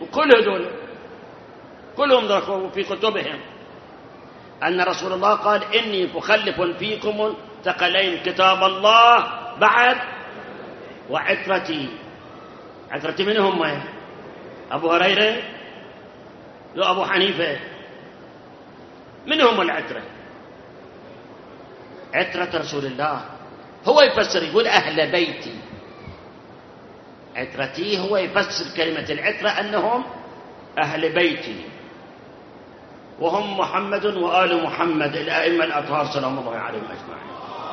وكل هذول كلهم ذكروا في كتبهم أن رسول الله قال إني مخلف فيكم ثقلين، كتاب الله بعد وعترتي. عترتي من هم؟ أبو هريرة وأبو حنيفة. من هم العترة؟ عترة رسول الله. هو يفسر يقول أهل بيتي، عترتي هو يفسر كلمة العترة أنهم أهل بيتي، وهم محمد وآل محمد الأئمة الأطهار سلام الله عليهم أجمعين.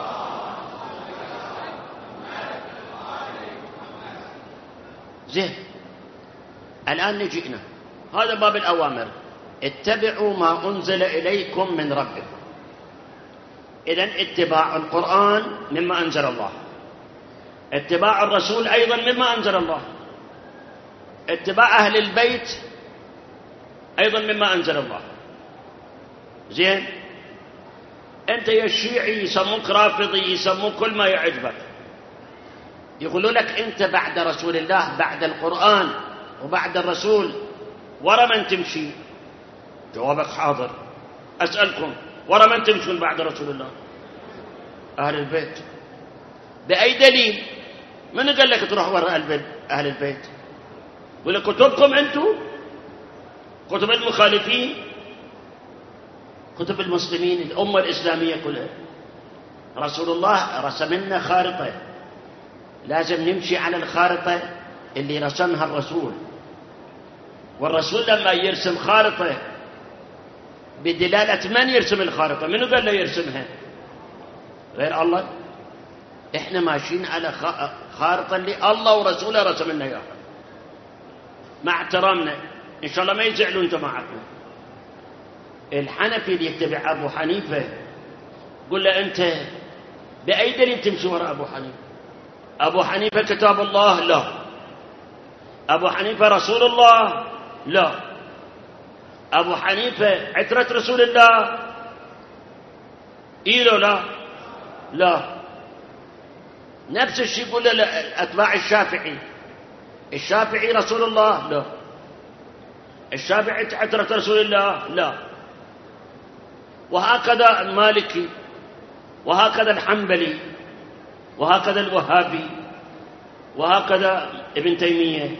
زين، الآن نجينا هذا باب الأوامر، اتبعوا ما أنزل إليكم من ربكم. إذن اتباع القرآن مما أنزل الله، اتباع الرسول أيضا مما أنزل الله، اتباع أهل البيت أيضا مما أنزل الله. زين، أنت يا الشيعي يسموك رافضي، يسموك كل ما يعجبك، يقولوا لك أنت بعد رسول الله، بعد القرآن وبعد الرسول ورا من تمشي؟ جوابك حاضر. أسألكم، ورا من تمشون بعد رسول الله؟ أهل البيت. بأي دليل؟ من قال لك تروح ورا أهل البيت؟ ولا كتبكم أنتم؟ كتب المخالفين، كتب المسلمين، الأمة الإسلامية كلها. رسول الله رسم لنا خارطة، لازم نمشي على الخارطة اللي رسمها الرسول. والرسول لما يرسم خارطة بدلالة من يرسم الخارطة؟ منو قال له يرسمها؟ غير الله. احنا ماشيين على خارطة اللي الله ورسوله رسم لنا اياها، مع احترامنا. ان شاء الله ما يزعلون جماعتنا. الحنفي اللي يتبع ابو حنيفه قل له انت باي دليل تمشي وراء ابو حنيفه؟ ابو حنيفه كتاب الله؟ لا. ابو حنيفه رسول الله؟ لا. ابو حنيفه عترة رسول الله؟ إيه لا لا. نفس الشيء يقول اتباع الشافعي، الشافعي رسول الله؟ لا. الشافعي عترة رسول الله؟ لا. وهكذا المالكي، وهكذا الحنبلي، وهكذا الوهابي، وهكذا ابن تيمية.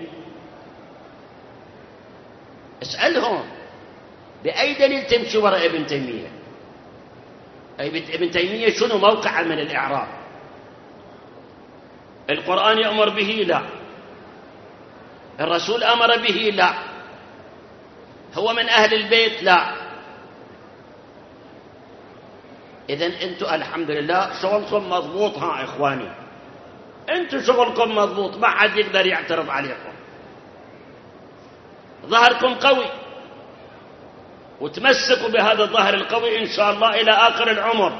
اسألهم بأي دليل تمشي وراء ابن تيمية؟ ابن تيمية شنو موقعه من الإعراب؟ القرآن يأمر به؟ لا. الرسول أمر به؟ لا. هو من أهل البيت؟ لا. إذن أنتم الحمد لله شغلكم مضبوط. ها إخواني، أنتم شغلكم مضبوط، ما حد يقدر يعترض عليكم. ظهركم قوي، وتمسكوا بهذا الظهر القوي إن شاء الله إلى آخر العمر.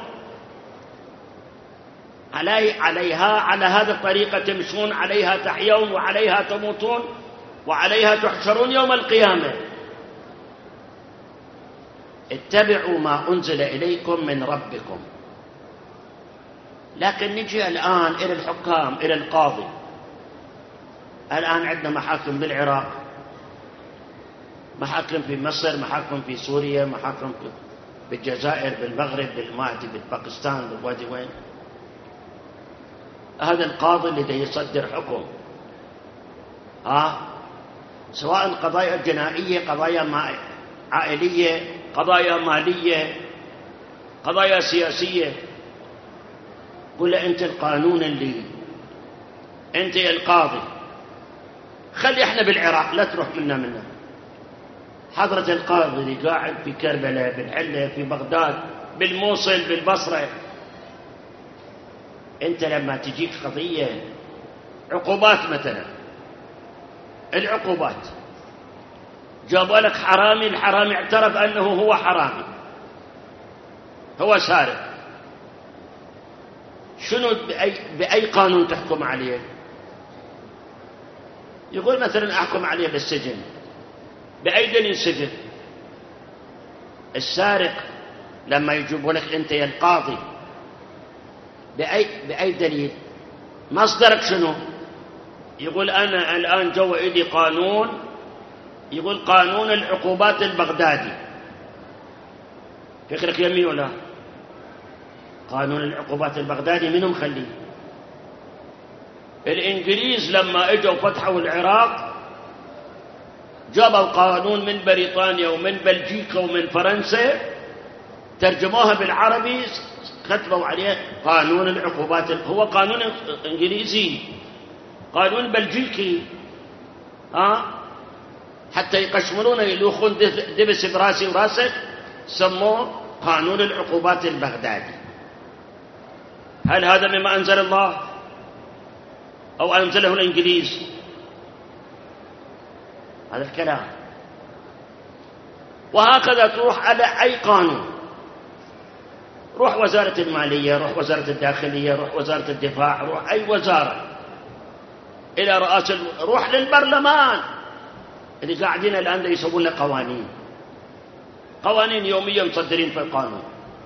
عليها على هذه الطريقة تمشون، عليها تحيون، وعليها تموتون، وعليها تحشرون يوم القيامة. اتبعوا ما أنزل إليكم من ربكم. لكن نجي الآن إلى الحكام، إلى القاضي. الآن عندنا محاكم بالعراق، محاكم في مصر، محاكم في سوريا، محاكم بالجزائر، بالمغرب، بالمهدي، بالباكستان، بالوادي وين. هذا القاضي الذي يصدر حكم، سواء قضايا جنائية، قضايا عائلية، قضايا مالية، قضايا سياسية. قل أنت القانون اللي أنت القاضي، خلي احنا بالعراق، لا تروح منا. حضرة القاضي اللي قاعد في كربلاء، بالحلة، في بغداد، بالموصل، بالبصرة. أنت لما تجيك قضية عقوبات مثلا، العقوبات جابوا لك حرامي، الحرامي اعترف أنه هو حرامي، هو سارق. شنو بأي قانون تحكم عليه؟ يقول مثلا أحكم عليه بالسجن. بأي دليل سجن؟ السارق لما يجيبوا لك أنت يا القاضي بأي دليل؟ مصدرك شنو؟ يقول أنا الآن جوا إيدي قانون يقول قانون العقوبات البغدادي، فكرك يمي ولا؟ قانون العقوبات البغدادي منهم مخليه؟ الإنجليز لما اجوا فتحوا العراق جابوا قانون من بريطانيا ومن بلجيكا ومن فرنسا، ترجموها بالعربي، كتبوا عليه قانون العقوبات. هو قانون انجليزي، قانون بلجيكي، حتى يقشمرون يلوخون دبس براسي وراسك، سموه قانون العقوبات البغدادي. هل هذا مما أنزل الله أو أنزله الإنجليز؟ هذا الكلام. وهكذا تروح على أي قانون، روح وزارة المالية، روح وزارة الداخلية، روح وزارة الدفاع، روح أي وزارة إلى رئاسة، روح للبرلمان اللي قاعدين الآن يسوون له قوانين يومية مصدرين في القانون.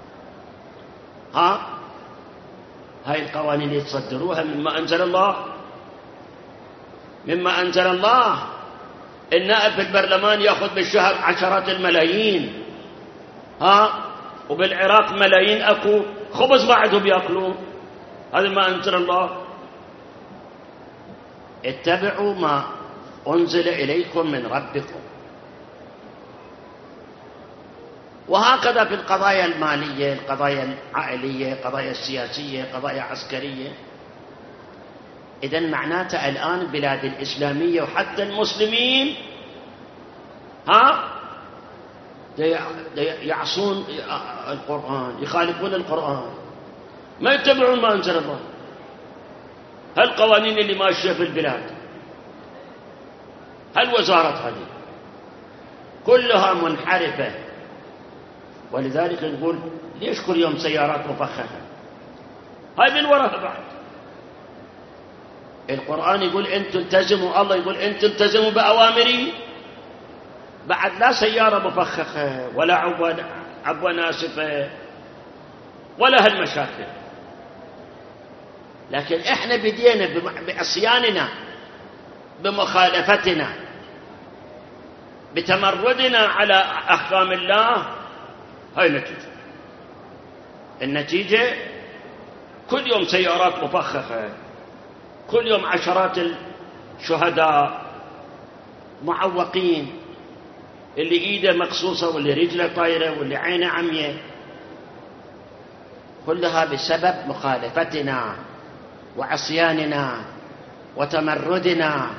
هاي القوانين اللي تصدروها مما أنزل الله، مما أنزل الله. النائب في البرلمان يأخذ بالشهر عشرات الملايين، وبالعراق ملايين أكو خبز بعدهم يأكلون. هذا ما أنزل الله. اتبعوا ما أنزل إليكم من ربكم. وهكذا في القضايا المالية، القضايا العائلية، القضايا السياسية، قضايا عسكرية. إذن معناته الآن البلاد الإسلامية وحتى المسلمين يعصون القرآن، يخالفون القرآن، ما يتبعون ما أنزل الله. هالقوانين اللي ماشية في البلاد، هالوزارات هذه كلها منحرفة. ولذلك نقول ليش كل يوم سيارات مفخخة؟ هاي من وراها بعد. القرآن يقول أن تلتزموا، الله يقول أن تلتزموا بأوامري، بعد لا سيارة مفخخة ولا عبوة ناسفة ولا هالمشاكل. لكن احنا بدينا بعصياننا، بمخالفتنا، بتمردنا على أحكام الله. هاي النتيجة كل يوم سيارات مفخخة، كل يوم عشرات الشهداء معوقين، اللي ايده مقصوصة واللي رجله طايرة واللي عينه عمية، كلها بسبب مخالفتنا وعصياننا وتمردنا.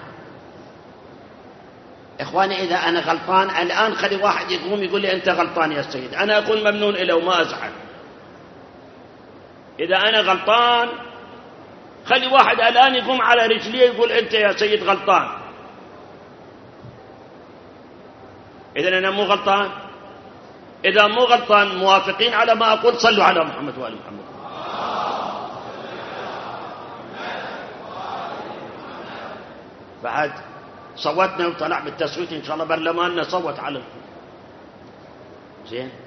إخواني، إذا أنا غلطان الآن خلي واحد يقوم يقول لي أنت غلطان يا سيد، أنا أكون ممنون إله وما أزعل. إذا أنا غلطان خلي واحد الآن يقوم على رجليه يقول أنت يا سيد غلطان. إذن أنا مو غلطان؟ إذا مو غلطان موافقين على ما أقول، صلوا على محمد وآل محمد. بعد صوتنا وطلع بالتصويت إن شاء الله برلماننا صوت على زين.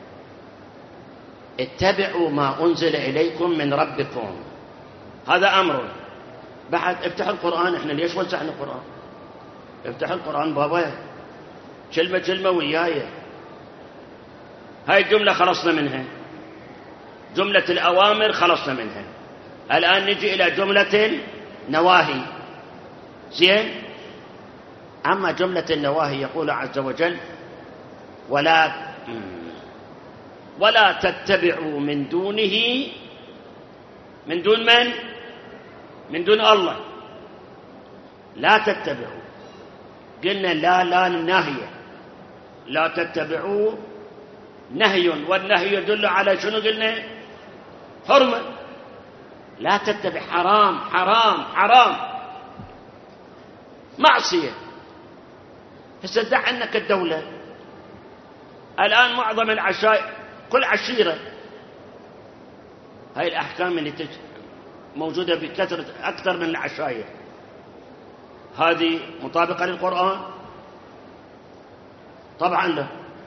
اتبعوا ما أنزل إليكم من ربكم، هذا أمر. بعد افتحوا القرآن. احنا ليش وزعنا القرآن؟ افتحوا القرآن بابا، كلمة كلمة وياي. هاي الجملة خلصنا منها، جملة الأوامر خلصنا منها. الآن نجي إلى جملة النواهي. زين. أما جملة النواهي يقول عز وجل ولا تتبعوا من دونه، من دون من؟ من دون الله. لا تتبعوا، قلنا لا الناهية، لا تتبعوا نهي، والنهي يدل على شنو؟ قلنا حرمة. لا تتبع، حرام حرام حرام، معصية. فسدع عنك الدولة الآن، معظم العشائر، كل عشيرة، هاي الأحكام اللي موجودة بكثرة أكثر من العشائر، هذه مطابقة للقرآن؟ طبعا لا.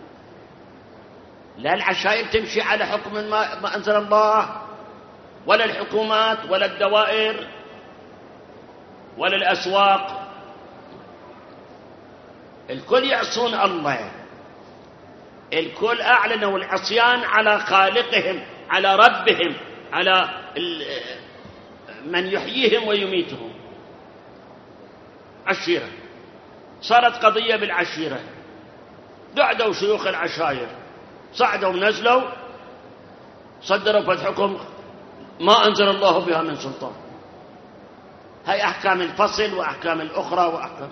لا العشائر تمشي على حكم ما أنزل الله، ولا الحكومات، ولا الدوائر، ولا الأسواق. الكل يعصون الله، الكل أعلنوا العصيان على خالقهم، على ربهم، على من يحييهم ويميتهم. عشيرة، صارت قضية بالعشيرة، قعدوا شيوخ العشائر صعدوا ونزلوا صدروا فتحكم ما أنزل الله بها من سلطان. هاي أحكام الفصل وأحكام الأخرى وأحكام.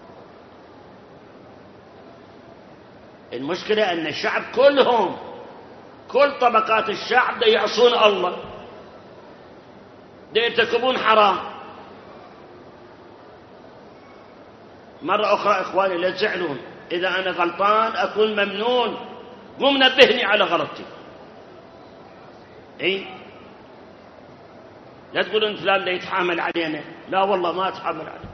المشكلة أن الشعب كلهم، كل طبقات الشعب يعصون الله، يرتكبون حرام. مرة أخرى إخواني لا تزعلون، إذا أنا غلطان أكون ممنون، قم نبهني على غلطتي. لا تقولون فلان لا يتحامل علينا، لا والله ما أتحامل عليه.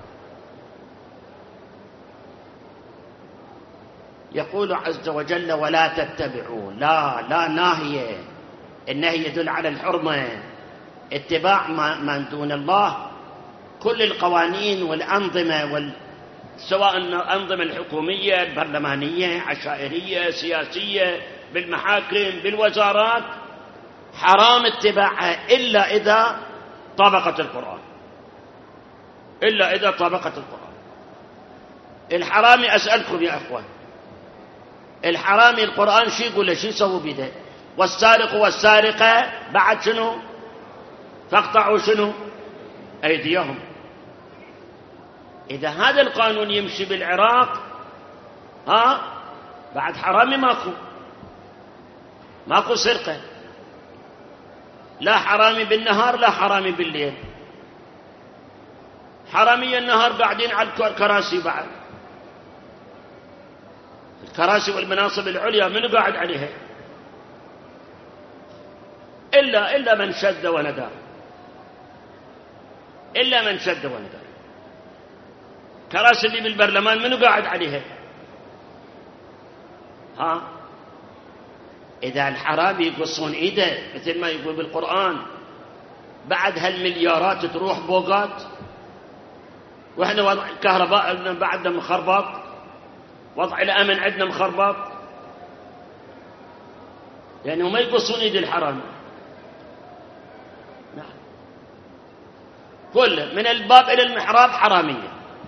يقول عز وجل ولا تتبعوا، لا ناهية، النهي يدل على الحرمة، اتباع من دون الله. كل القوانين والأنظمة سواء الأنظمة الحكومية، البرلمانية، عشائرية، سياسية، بالمحاكم، بالوزارات، حرام اتباعها إلا إذا طابقت القرآن، إلا إذا طابقت القرآن. الحرامي أسألكم يا أخوان، الحرامي القرآن شو يقول؟ شو يسوي بيده؟ والسارق والسارقة بعد شنو؟ فاقطعوا شنو؟ أيديهم. إذا هذا القانون يمشي بالعراق بعد حرامي ماكو سرقة، لا حرامي بالنهار لا حرامي بالليل. حرامي النهار قاعدين على الكراسي، بعد الكراسي والمناصب العليا من قاعد عليها؟ إلا من شد وندى، إلا من شد وندى. كراسي اللي بالبرلمان منو قاعد عليها؟ إذا الحرامي يقصون إيده مثل ما يقول بالقرآن، بعد هالمليارات تروح بوقات، وإحنا وضع الكهرباء عندنا بعدنا مخربط، وضع الأمن عندنا مخربط، يعني هم يقصون إيد الحرامي. نعم، كله من الباب إلى المحراب حرامية.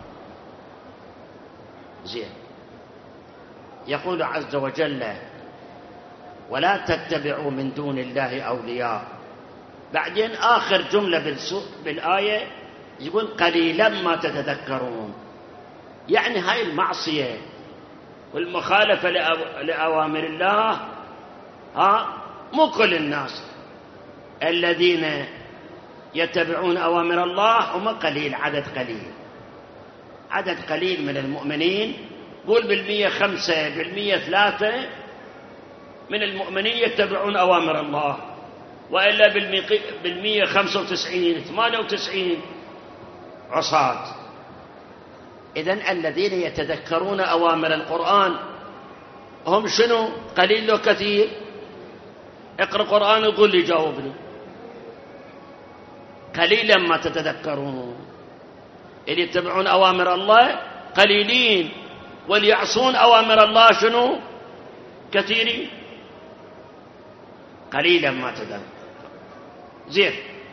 زين. يقول عز وجل ولا تتبعوا من دون الله أولياء. بعدين آخر جملة بالآية يقول قليلا ما تتذكرون. يعني هاي المعصية والمخالفة لأوامر الله مو كل الناس الذين يتبعون أوامر الله، هم قليل، عدد قليل من المؤمنين. قول 5%، 3 من المؤمنين يتبعون أوامر الله، وإلا 95 98 عصاة. إذن الذين يتذكرون أوامر القرآن هم شنو؟ قليل لو كثير؟ اقرأ قرآن وقل لي، جاوبني. قليلا ما تتذكرون. اللي يتبعون أوامر الله قليلين، واللي يعصون أوامر الله شنو؟ كثيرين. قليلا ما تتذكرون. زين،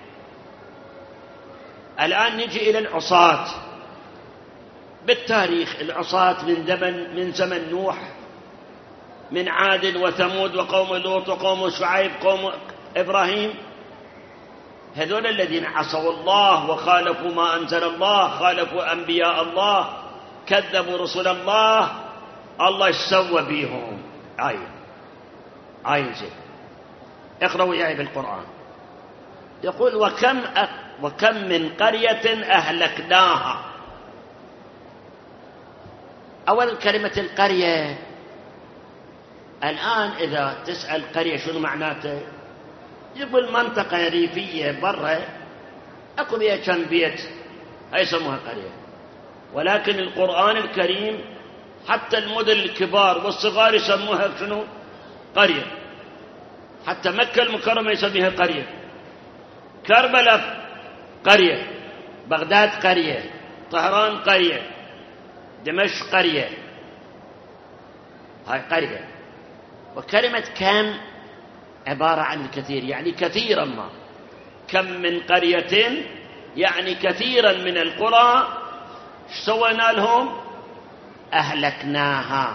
الآن نجي إلى العصاة بالتاريخ. العصاة من زمن نوح، من عاد وثمود وقوم لوط وقوم شعيب قوم إبراهيم. هذول الذين عصوا الله وخالفوا ما أنزل الله، خالفوا أنبياء الله، كذبوا رسل الله. الله يسوى بيهم. آية زين، اقرأوا وياي بالقرآن. يقول وكم من قرية أهلكناها. أول كلمة القرية، الآن إذا تسأل قرية شنو معناته، يقول منطقة ريفية برا أكو بيها كم بيت، هاي يسموها قرية. ولكن القرآن الكريم حتى المدن الكبار والصغار يسموها شنو؟ قرية. حتى مكة المكرمة يسميها قرية، كربلاء قرية، بغداد قرية، طهران قرية، دمشق قرية، هاي قرية. وكلمة كم عبارة عن الكثير، يعني كثيرا ما. كم من قرية يعني كثيرا من القرى سوينا لهم أهلكناها.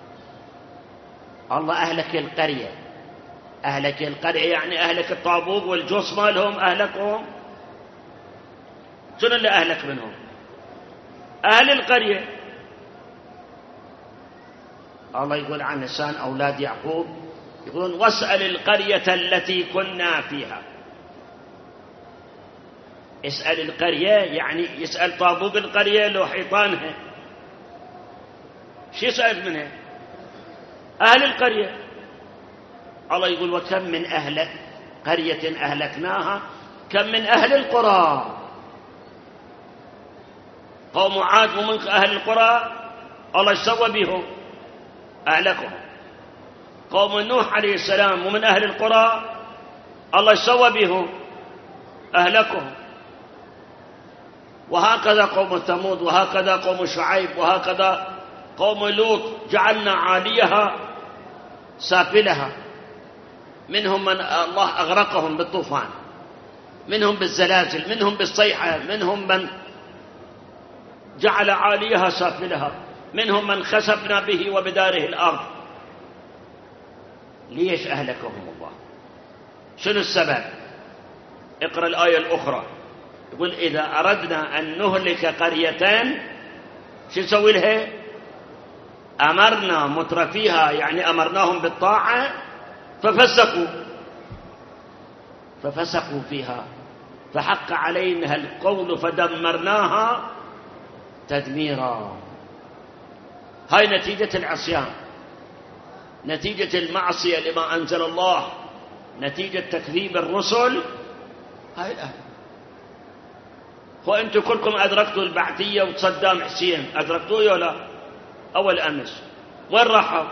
الله أهلك القرية، أهلك القرية يعني أهلك الطابوق والجص مالهم أهلكهم. شنو اللي أهلك منهم؟ أهل القرية. الله يقول عن لسان أولاد يعقوب، يقولون واسأل القرية التي كنا فيها. اسأل القرية يعني يسأل طابوق القرية لو حيطانها، شو يسأل منها؟ أهل القرية. الله يقول وكم من أهل قرية أهلكناها، كم من أهل القرى. قوم عاد ومن أهل القرى الله سوى بهم أهلكهم. قوم نوح عليه السلام ومن أهل القرى الله سوى بهم أهلكهم. وهكذا قوم ثمود، وهكذا قوم شعيب، وهكذا قوم لوط جعلنا عاليها سافلها. منهم من الله أغرقهم بالطوفان، منهم بالزلازل، منهم بالصيحة، منهم من جعل عاليها سافلها، منهم من خسفنا به وبداره الأرض. ليش أهلكهم الله؟ شنو السبب؟ اقرأ الآية الأخرى، يقول إذا أردنا أن نهلك قرية شو نسوي لها؟ أمرنا مترفيها، يعني أمرناهم بالطاعة ففسقوا فيها فحق علينا القول فدمرناها تدميرا. هاي نتيجة العصيان، نتيجة المعصية لما أنزل الله، نتيجة تكذيب الرسل. هاي الآن. وأنتم كلكم أدركتوا البعثية وصدام حسين، أدركتوه ولا؟ أول أمس وين راحوا؟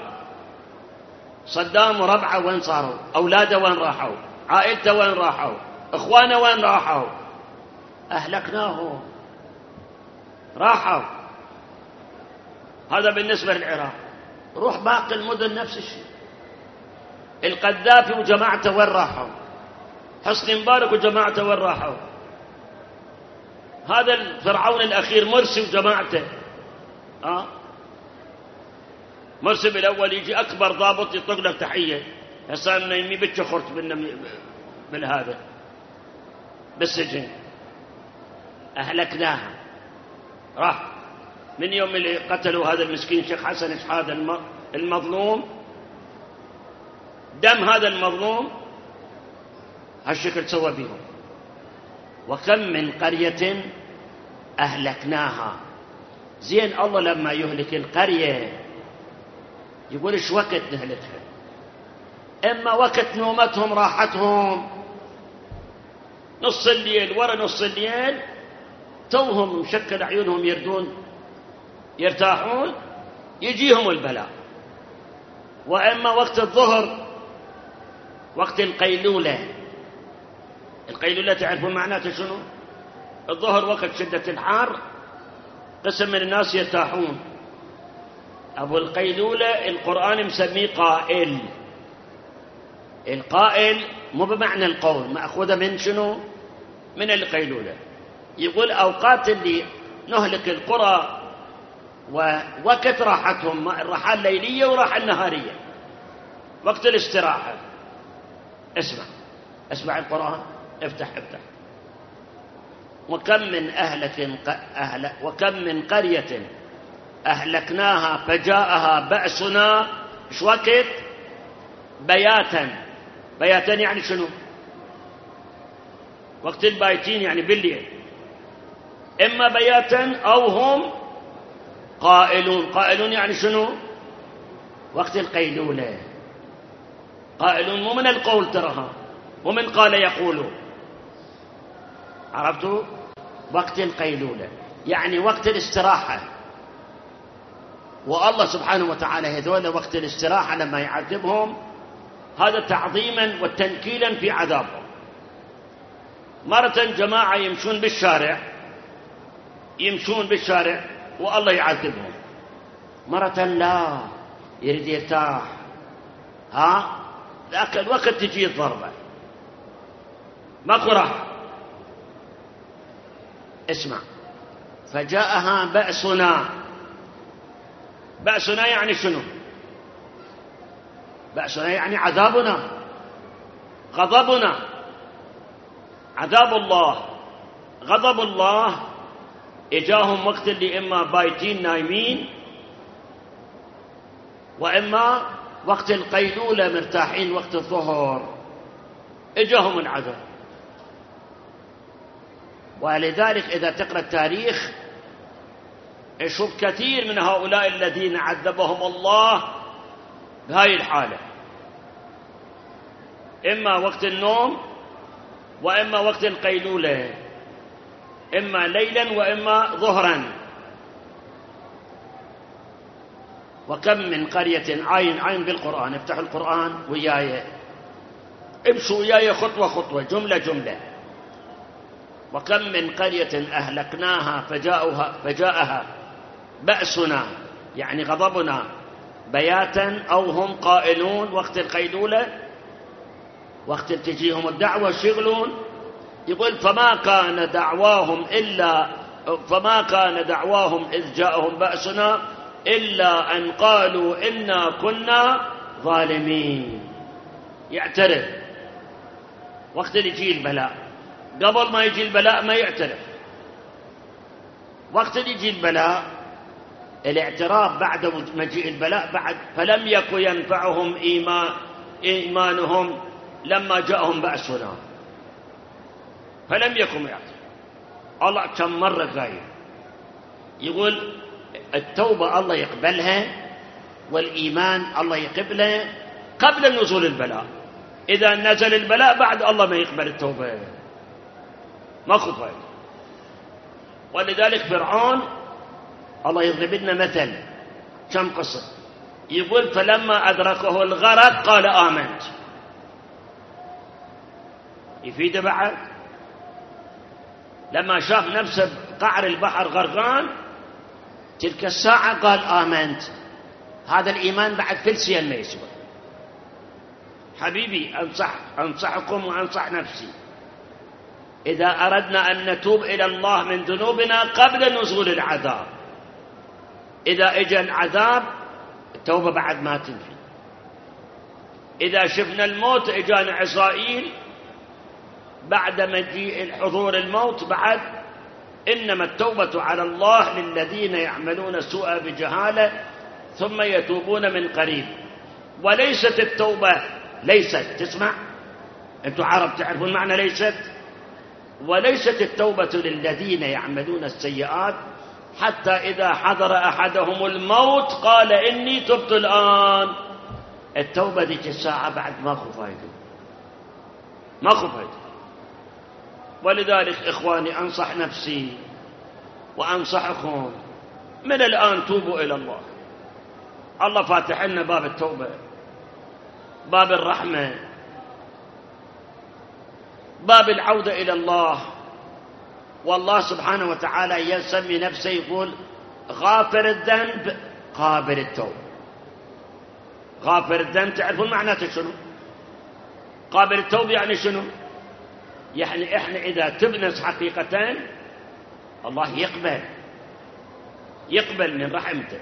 صدام وربعه وين صاروا؟ أولاده وين راحوا؟ عائلته وين راحوا؟ إخوانه وين راحوا؟ أهلكناهم، راحوا. هذا بالنسبة للعراق. روح باقي المدن نفس الشيء. القذافي وجماعته وين راحوا؟ حسني مبارك وجماعته وين راحوا؟ هذا الفرعون الأخير مرسي وجماعته. مرسي بالأول يجي أكبر ضابط يطلق له تحية، هسه منيمي بتشخرت بالهذا بالسجن. أهلكناها، راح. من يوم اللي قتلوا هذا المسكين شيخ حسن شحاد المظلوم، دم هذا المظلوم هالشكل سوى بهم. وكم من قرية أهلكناها. زين الله لما يهلك القرية يقول إيش وقت نهلكها؟ إما وقت نومتهم راحتهم، نص الليل ورا نص الليل توهم مشكل عيونهم يردون يرتاحون يجيهم البلاء. وإما وقت الظهر، وقت القيلولة. القيلولة تعرفون معناته شنو؟ الظهر وقت شدة الحار، قسم من الناس يرتاحون. أبو القيلولة القرآن مسميه قائل. القائل مو بمعنى القول، مأخوذة من شنو؟ من القيلولة. يقول أوقات اللي نهلك القرى ووقت راحتهم، الراحة الليلية وراحة النهارية، وقت الاستراحة. اسمع القرآن، افتح. وكم من قرية أهلكناها فجاءها بأسنا إيش وقت؟ بياتا يعني شنو؟ وقت البايتين يعني بالليل. إما بياتا أو هم قائلون يعني شنو؟ وقت القيلولة. قائلون مو من القول ترها، ومن قال يقولوا. عرفتوا؟ وقت القيلولة يعني وقت الاستراحة. والله سبحانه وتعالى هذول وقت الاستراحة لما يعذبهم هذا تعظيما وتنكيلا في عذابهم. مرة جماعة يمشون بالشارع والله يعذبهم، مرة لا يريد يرتاح، ذاك الوقت تجي الضربة، ماكو راحة. اسمع، فجاءها بأسنا. بأسنا يعني شنو؟ بأسنا يعني عذابنا، غضبنا، عذاب الله، غضب الله. إجاهم وقت اللي إما بايتين نايمين، وإما وقت القيلولة مرتاحين وقت الظهر، إجاهم العذاب. ولذلك إذا تقرأ التاريخ نشوف كثير من هؤلاء الذين عذبهم الله بهاي الحالة، إما وقت النوم وإما وقت القيلولة، إما ليلا وإما ظهرا. وكم من قرية، عين بالقرآن، افتحوا القرآن وياي، امشوا وياي خطوة خطوة، جملة جملة. وكم من قرية أهلكناها فجاءها بأسنا يعني غضبنا بياتا أو هم قائلون، وقت القيلولة، وقت تجيهم الدعوة شغلون. يقول فما كان دعواهم إذ جاءهم بأسنا إلا أن قالوا إنا كنا ظالمين. يعترف وقت اللي يجي البلاء، قبل ما يجي البلاء ما يعترف. وقت اللي يجي البلاء الاعتراف بعد مجيء البلاء بعد. فلم يكن ينفعهم إيمانهم لما جاءهم بأسنا، فلم يكن يعترف. الله كم مرة قايل يقول التوبة الله يقبلها والإيمان الله يقبله قبل نزول البلاء. إذا نزل البلاء بعد الله ما يقبل التوبة، ما خفايد. ولذلك فرعون الله يضرب لنا مثل، كم قصة. يقول فلما أدركه الغرق قال آمنت. يفيد بعد لما شاف نفسه بقعر البحر غرقان تلك الساعة قال آمنت. هذا الإيمان بعد فلسيا ما يسوى. حبيبي أنصحكم وأنصح نفسي، إذا أردنا أن نتوب إلى الله من ذنوبنا قبل نزول العذاب، إذا إجا العذاب التوبة بعد ما تنفي. إذا شفنا الموت إجانا عزرائيل بعد مجيء الحضور الموت بعد. إنما التوبة على الله للذين يعملون السوء بجهالة ثم يتوبون من قريب. وليست التوبة، ليست، تسمع أنتم عرب تعرفون معنى ليست. وليست التوبة للذين يعملون السيئات حتى إذا حضر أحدهم الموت قال إني تبت الآن. التوبة ذيك الساعة بعد ما خفايده، ما خفايده. ولذلك إخواني أنصح نفسي وأنصحكم من الآن توبوا إلى الله. الله فاتح لنا باب التوبة، باب الرحمة، باب العودة إلى الله. والله سبحانه وتعالى يسمي نفسه يقول غافر الذنب قابل التوبة. غافر الذنب تعرفون معناته شنو؟ قابل التوبة يعني شنو؟ يعني إحنا إذا تبنس حقيقة الله يقبل من رحمته.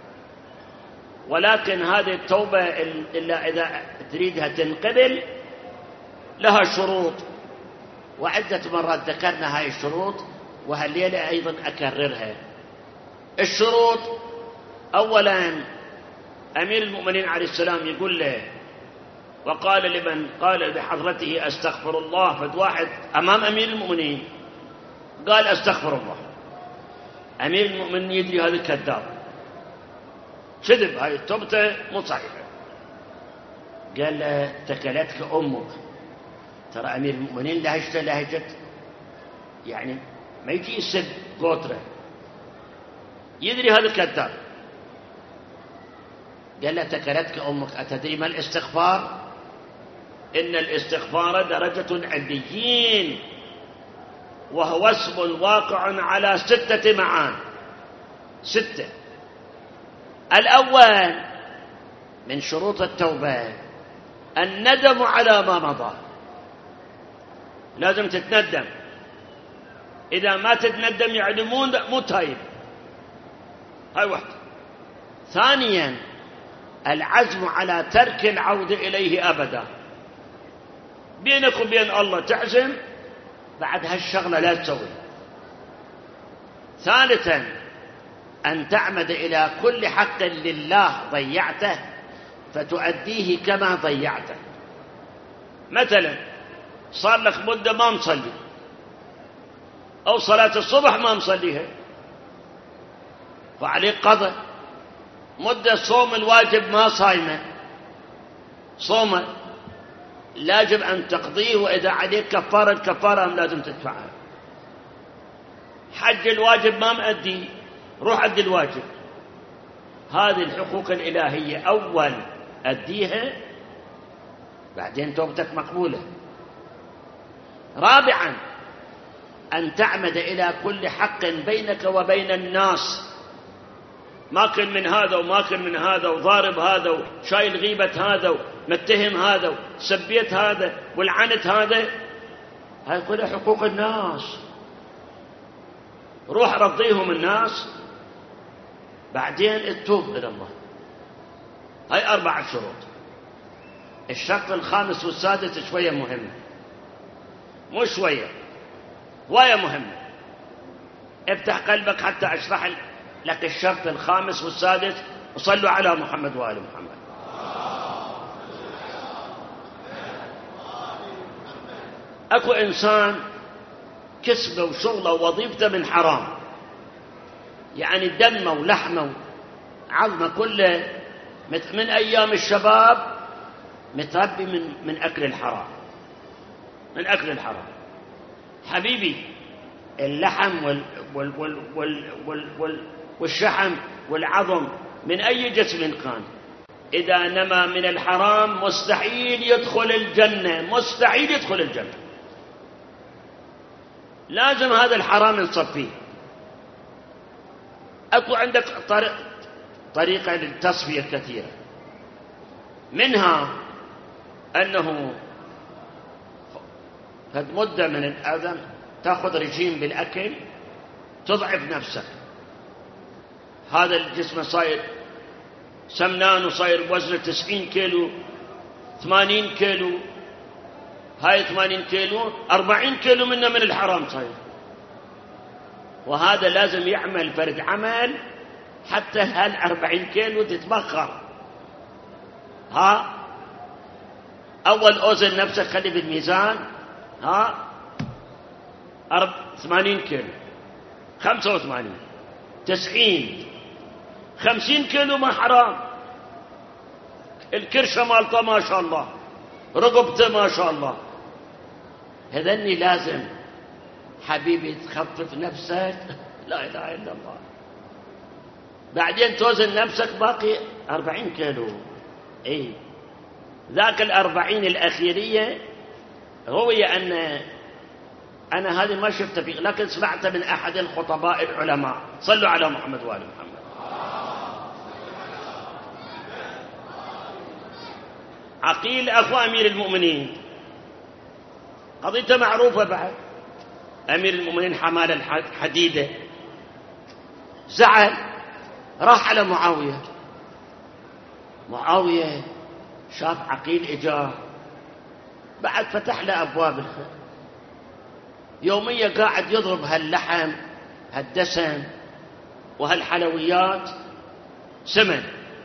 ولكن هذه التوبة إلا إذا تريدها تنقبل لها شروط، وعدة مرات ذكرنا هاي الشروط وهالليلة أيضا أكررها. الشروط أولا أمير المؤمنين عليه السلام يقول له، وقال لمن قال بحضرته أستغفر الله، فد واحد أمام أمير المؤمنين قال أستغفر الله، أمير المؤمنين يدري هذا كذاب كذب، هاي التوبة مو صحيحة. قال له تكلتك أمك. ترى أمير المؤمنين لهجة يعني ما يجي يسد قطرة، يدري هذا كذاب. قال له تكلتك أمك. أتدري ما الاستغفار؟ إن الاستغفار درجة عليين، وهو اسم واقع على 6 معان. 6. الأول من شروط التوبة الندم على ما مضى. لازم تتندم، إذا ما تتندم يعني مو تايب. هاي واحدة. ثانيا العزم على ترك العودة إليه أبدا. بينك وبين الله تعزم بعد هالشغلة لا تسوي. ثالثا أن تعمد إلى كل حق لله ضيعته فتؤديه كما ضيعته. مثلا صار لك مدة ما مصلي، أو صلاة الصبح ما مصليها، فعليك قضاء. مدة صوم الواجب ما صايمة، صومه لاجب أن تقضيه، وإذا عليك كفارة الكفارة لازم تدفعها. حج الواجب ما مأدي، روح أدي الواجب. هذه الحقوق الإلهية أول أديها، بعدين توبتك مقبولة. رابعا أن تعمد إلى كل حق بينك وبين الناس، ماكل من هذا وماكل من هذا، وضارب هذا وشايل غيبة هذا ومتهم هذا وسبيت هذا والعنت هذا، هاي كلها حقوق الناس. روح رضيهم الناس، بعدين اتوب إلى الله. هاي 4 شروط. الشرط الخامس والسادس شوية مهمة، مو شوية، وهي مهمة. افتح قلبك حتى أشرح لك الشرط الخامس والسادس، وصلوا على محمد وآل محمد. أكو إنسان كسبه وشغله ووظيفته من حرام، يعني دمه ولحمه وعظمه كله من أيام الشباب متربي من أكل الحرام، من أكل الحرام. حبيبي، اللحم والشحم والعظم من أي جسم كان، إذا نما من الحرام مستحيل يدخل الجنة، مستحيل يدخل الجنة. لازم هذا الحرام نصفيه. أكو عندك طريقة للتصفية كثيرة، منها أنه قد مدة من الأذى تأخذ رجيم بالأكل، تضعف نفسك. هذا الجسم صاير سمنان وصاير وزنه 90 كيلو 80 كيلو، هاي 80 كيلو 40 كيلو منه من الحرام صاير. وهذا لازم يعمل فرد عمل حتى هال 40 كيلو تتبخر. ها أول أوزن نفسك، خلي بالميزان، ها 80 كيلو 85 90 50 كيلو ما حرام. الكرشة مالته ما شاء الله، رقبته ما شاء الله. هذني لازم حبيبي تخفف نفسك، لا إله إلا الله. بعدين توزن نفسك باقي 40 كيلو. إيه ذاك 40 الأخيرية روي أن أنا هذه ما شفت فيه، لكن سمعت من أحد الخطباء العلماء. صلوا على محمد وآل محمد. عقيل أخو أمير المؤمنين، قضيته معروفة بعد. أمير المؤمنين حمال الحديدة، زعل، راح على معاوية. معاوية شاف عقيل إجاه، بعد فتح له أبواب الخير. يومية قاعد يضرب هاللحم هالدسم وهالحلويات سمن.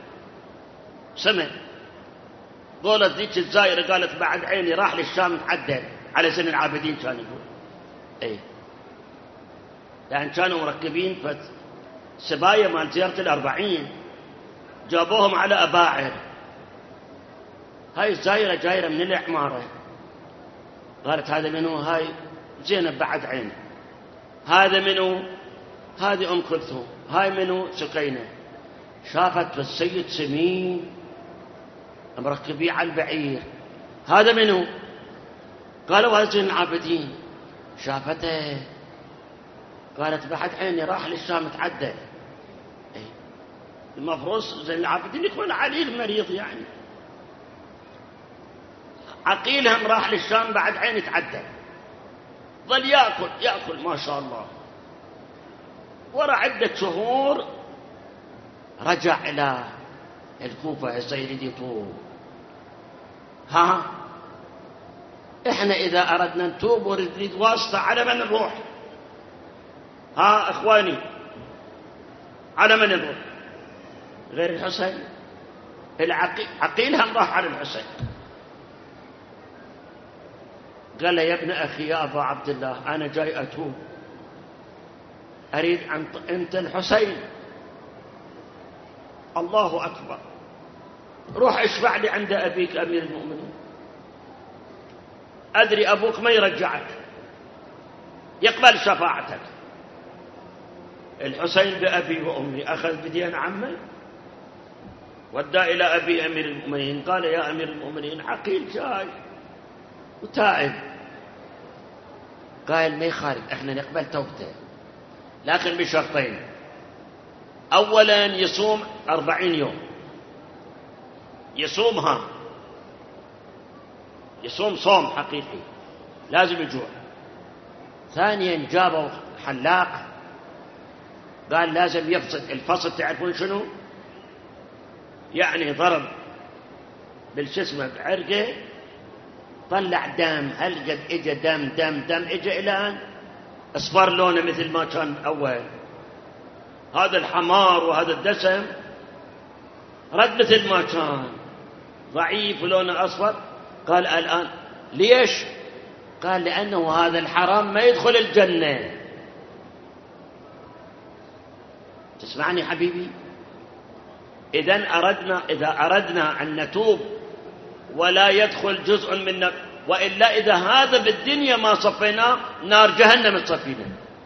قولت ذيك الزايرة، قالت بعد عيني راح للشام تعدل على زين العابدين، كان يقول ايه، يعني كانوا مركبين سبايا مال زيارة 40 جابوهم على أباعر. هاي الزايرة جايرة من العمارة، قالت هذا منو؟ هاي زينب بعد عيني. هذا منو؟ هذه أم كلثوم. هاي منو؟ سكينة. شافت السيد سمين مركبيه على البعير. هذا منو؟ قالوا هذا زين العابدين. شافته، قالت بعد عيني راح للشام تعدى. المفروض زين العابدين يكون عليل مريض يعني. عقيلهم راح للشام بعد عين يتعدى، ظل يأكل ما شاء الله. ورا عدة شهور رجع إلى الكوفة يصير يتوب. ها إحنا إذا أردنا نتوب ونريد واسطة على من نروح؟ ها إخواني، على من نروح غير الحسين؟ عقيلهم راح على الحسين. قال له يا ابن أخي يا أبا عبد الله أنا جاي أتوب، أريد أنت الحسين. الله أكبر، روح اشفع لي عند أبيك أمير المؤمنين، أدري أبوك ما يرجعك، يقبل شفاعتك. الحسين بأبي وأمي أخذ بدين عمه ودى إلى أبي أمير المؤمنين، قال يا أمير المؤمنين عقيل جاي وتائب. قال ما يخالف، احنا نقبل توبته لكن بشرطين. أولا يصوم 40 يوم، يصوم صوم حقيقي لازم يجوع. ثانيا جابوا حلاق قال لازم يفصد الفصد، تعرفون شنو يعني؟ ضرب بالجسم بعرقه طلع دم، هل قد اجى دم اجى الى ان اصفر لونه مثل ما كان اول. هذا الحمار وهذا الدسم رد مثل ما كان، ضعيف ولونه اصفر. قال الان ليش؟ قال لانه هذا الحرام ما يدخل الجنه. تسمعني حبيبي؟ اذا اردنا ان نتوب ولا يدخل جزء منا، وإلا إذا هذا بالدنيا ما صفيناه نار جهنم تصفينا.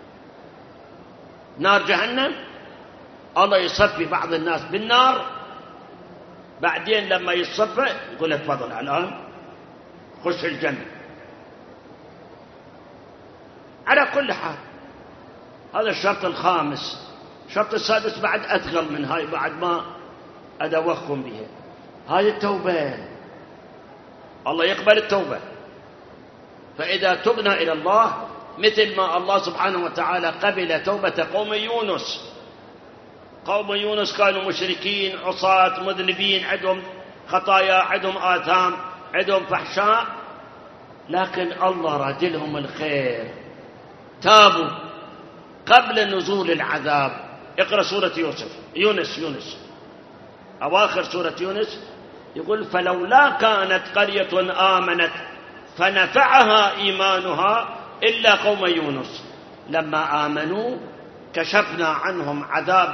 نار جهنم الله يصفي بعض الناس بالنار، بعدين لما يصفى يقول له تفضل الآن خش الجنة. على كل حال هذا الشرط الخامس. الشرط السادس بعد أثقل من هاي، بعد ما أدوخكم بها، هذه التوبة. الله يقبل التوبة، فإذا تبنا إلى الله مثل ما الله سبحانه وتعالى قبل توبة قوم يونس. قوم يونس كانوا مشركين عصاة مذنبين، عندهم خطايا، عندهم آثام، عندهم فحشاء، لكن الله راد لهم الخير، تابوا قبل نزول العذاب. اقرأ سورة يونس أواخر سورة يونس يقول فلولا كانت قرية آمنت فنفعها إيمانها إلا قوم يونس لما آمنوا كشفنا عنهم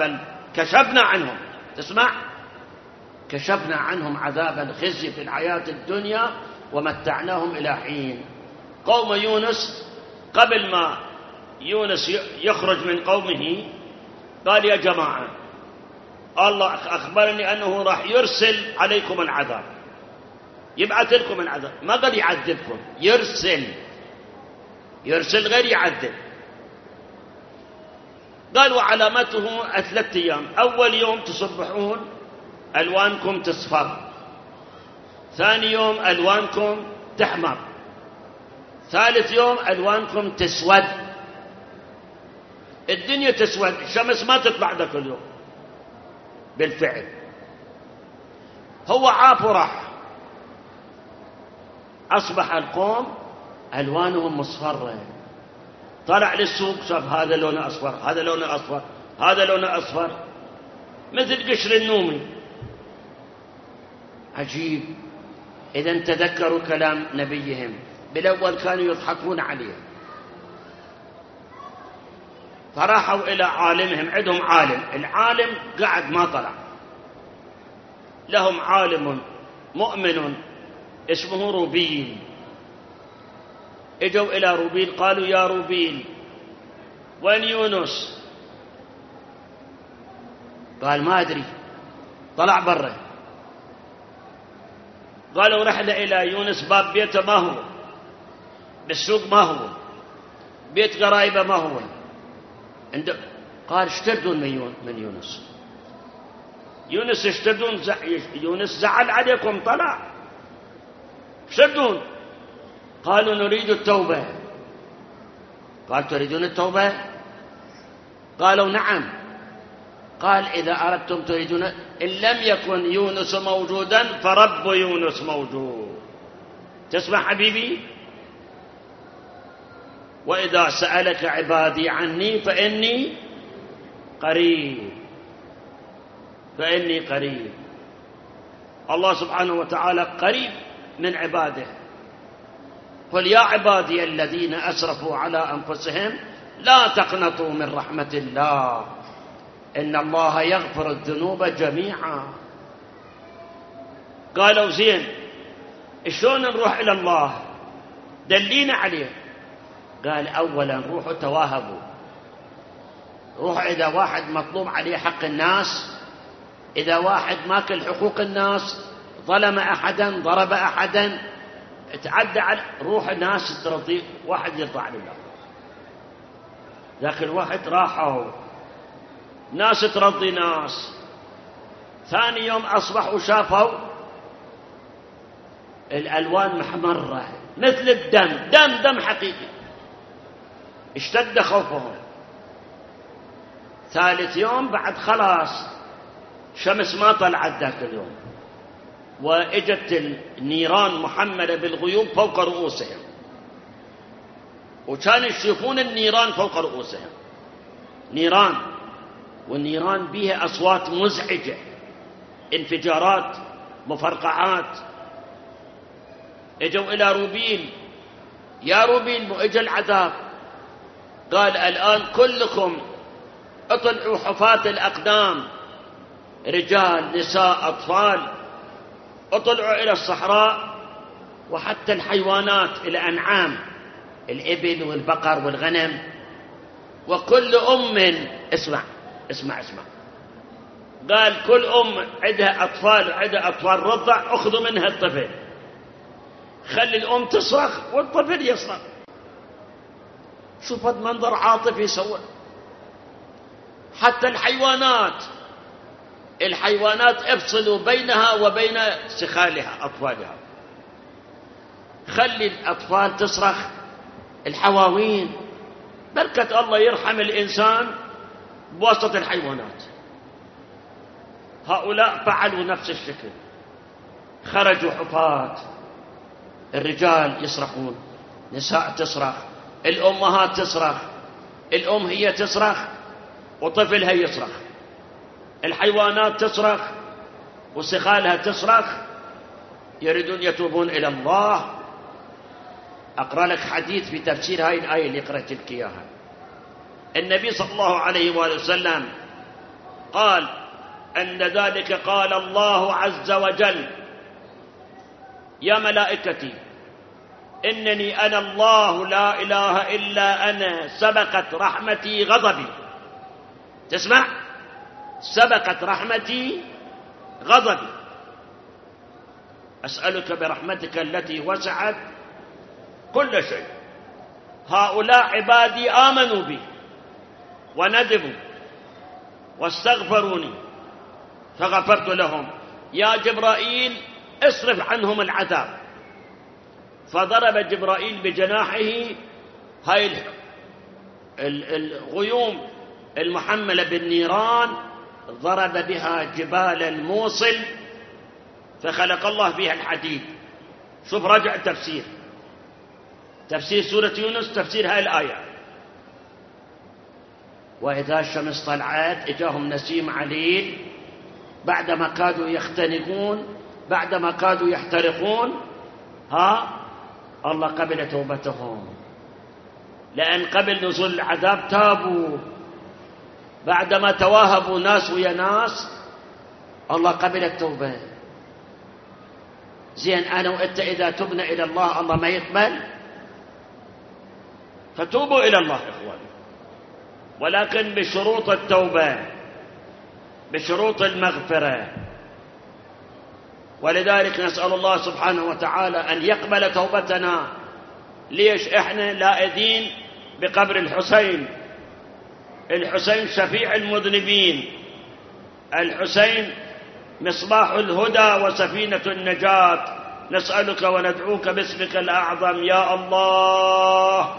عذاب الخزي في الحياة الدنيا ومتعناهم إلى حين. قوم يونس قبل ما يونس يخرج من قومه قال يا جماعة الله أخبرني أنه راح يرسل عليكم العذاب، يبعث لكم العذاب، ما قال يعذبكم، يرسل غير يعذب. قال وعلامته 3 أيام، أول يوم تصبحون ألوانكم تصفر، ثاني يوم ألوانكم تحمر، ثالث يوم ألوانكم تسود. الدنيا تسود، الشمس ما تطلع ذاك اليوم. بالفعل هو عاف وراح، أصبح القوم ألوانهم مصفرة. طلع للسوق شاف هذا لونه أصفر، هذا لونه أصفر، هذا لونه أصفر، مثل قشر النومي. عجيب. إذا تذكروا كلام نبيهم، بالأول كانوا يضحكون عليه، فراحوا إلى عالمهم. عندهم عالم، العالم قعد ما طلع، لهم عالم مؤمن اسمه روبيل. اجوا إلى روبيل قالوا يا روبيل وين يونس؟ قال ما أدري، طلع برا. قالوا رحنا إلى يونس، باب بيته ما هو، بالسوق ما هو، بيت قرايبه ما هو. قال ايش تردون من يونس؟ يونس اشتدون، يونس زعل عليكم طلع، اشتدون. قالوا نريد التوبة. قال تريدون التوبة؟ قالوا نعم. قال إذا أردتم تريدون، إن لم يكن يونس موجودا فرب يونس موجود. تسمع حبيبي؟ وإذا سألك عبادي عني فإني قريب، فإني قريب. الله سبحانه وتعالى قريب من عباده. قل يا عبادي الذين أسرفوا على أنفسهم لا تقنطوا من رحمة الله إن الله يغفر الذنوب جميعا. قالوا زين شلون نروح إلى الله؟ دلينا عليه. قال أولا روحوا تواهبوا، روح إذا واحد مطلوب عليه حق الناس، إذا واحد ماكل حقوق الناس، ظلم أحدا، ضرب أحدا، تعدى على روح الناس ترضي، واحد يرضى عن الله. ذاك الوقت راحوا ناس ترضي ناس. ثاني يوم أصبحوا شافوا الألوان محمرة مثل الدم، دم حقيقي. اشتد خوفهم. ثالث يوم بعد خلاص شمس ما طلعت ذاك اليوم، وإجت النيران محملة بالغيوم فوق رؤوسهم، وكانوا يشوفون النيران فوق رؤوسهم، نيران، والنيران بها أصوات مزعجة، انفجارات، مفرقعات. اجوا إلى روبيل، يا روبيل اجى العذاب. قال الآن كلكم اطلعوا حفاة الأقدام، رجال نساء أطفال، اطلعوا إلى الصحراء، وحتى الحيوانات الأنعام، الإبل والبقر والغنم، وكل أم اسمع قال كل أم عندها أطفال، عندها أطفال رضع، أخذوا منها الطفل، خلي الأم تصرخ والطفل يصرخ. شوف هذا منظر عاطفي سوى. حتى الحيوانات افصلوا بينها وبين سخالها أطفالها، خلي الأطفال تصرخ، الحواوين. بركة الله يرحم الإنسان بواسطة الحيوانات. هؤلاء فعلوا نفس الشكل، خرجوا حفاة، الرجال يصرخون، نساء تصرخ، الأمهات تصرخ، الأم هي تصرخ وطفلها يصرخ، الحيوانات تصرخ وسخالها تصرخ، يريدون يتوبون إلى الله. أقرأ لك حديث في تفسير هاي الآية اللي قرأت لك إياها. النبي صلى الله عليه وآله وسلم قال أن ذلك قال الله عز وجل يا ملائكتي إنني أنا الله لا إله إلا أنا سبقت رحمتي غضبي. تسمع؟ سبقت رحمتي غضبي، أسألك برحمتك التي وسعت كل شيء. هؤلاء عبادي آمنوا بي وندبوا واستغفروني فغفرت لهم. يا جبرائيل اصرف عنهم العذاب. فضرب جبرائيل بجناحه هاي الغيوم المحملة بالنيران، ضرب بها جبال الموصل فخلق الله بها الحديد. شوف راجع تفسير سورة يونس، تفسير هاي الآية. وإذا الشمس طلعت إجاهم نسيم عليل، بعدما كادوا يختنقون، بعدما كادوا يحترقون، الله قبل توبتهم، لأن قبل نزول العذاب تابوا. بعدما تواهبوا ناس ويا ناس، الله قبل التوبة. زين أنا وأنت إذا تبنا إلى الله ما يقبل؟ فتوبوا إلى الله إخواني، ولكن بشروط التوبة، بشروط المغفرة. ولذلك نسأل الله سبحانه وتعالى أن يقبل توبتنا. ليش إحنا لائذين بقبر الحسين؟ الحسين شفيع المذنبين، الحسين مصباح الهدى وسفينة النجاة، نسألك وندعوك باسمك الأعظم يا الله.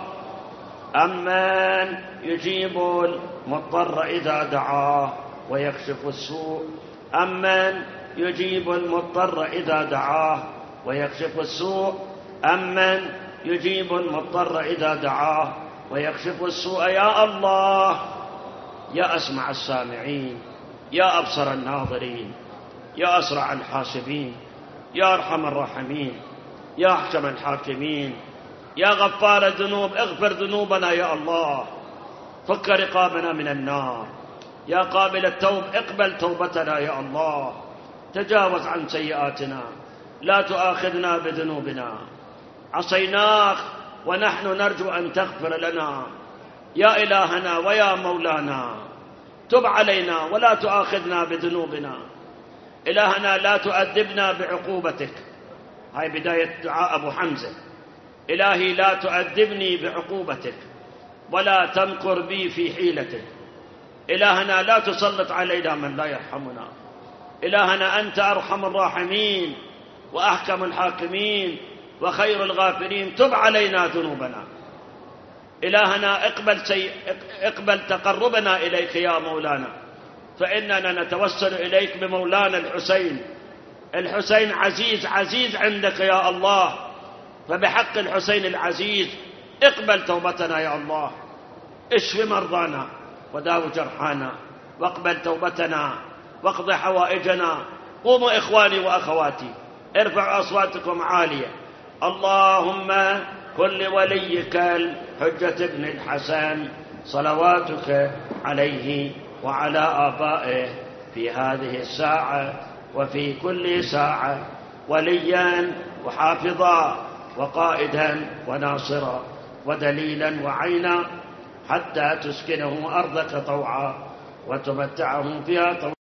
أمن يجيب المضطر إذا دعاه ويكشف السوء، أمن يجيب المضطر إذا دعاه ويكشف السوء، أمن يجيب المضطر إذا دعاه ويكشف السوء يا الله. يا أسمع السامعين، يا أبصر الناظرين، يا أسرع الحاسبين، يا أرحم الراحمين، يا أحكم الحاكمين، يا غفار الذنوب اغفر ذنوبنا يا الله، فك رقابنا من النار، يا قابل التوب اقبل توبتنا يا الله، تجاوز عن سيئاتنا، لا تؤاخذنا بذنوبنا، عصيناك ونحن نرجو أن تغفر لنا يا إلهنا ويا مولانا، تب علينا ولا تؤاخذنا بذنوبنا، إلهنا لا تؤدبنا بعقوبتك. هاي بداية دعاء أبو حمزة، إلهي لا تؤدبني بعقوبتك ولا تمكر بي في حيلتك، إلهنا لا تسلط علينا من لا يرحمنا، إلهنا أنت أرحم الراحمين وأحكم الحاكمين وخير الغافرين، تب علينا ذنوبنا، إلهنا اقبل تقربنا إليك يا مولانا، فإننا نتوسل إليك بمولانا الحسين. الحسين عزيز عزيز عندك يا الله، فبحق الحسين العزيز اقبل توبتنا يا الله، اشف مرضانا وداو جرحانا واقبل توبتنا واقض حوائجنا. قوموا إخواني وأخواتي ارفعوا أصواتكم عالية. اللهم كن لوليك الحجة ابن الحسن صلواتك عليه وعلى آبائه في هذه الساعة وفي كل ساعة وليا وحافظا وقائدا وناصرا ودليلا وعينا، حتى تسكنه أرضك طوعا وتمتعه فيها طوعا.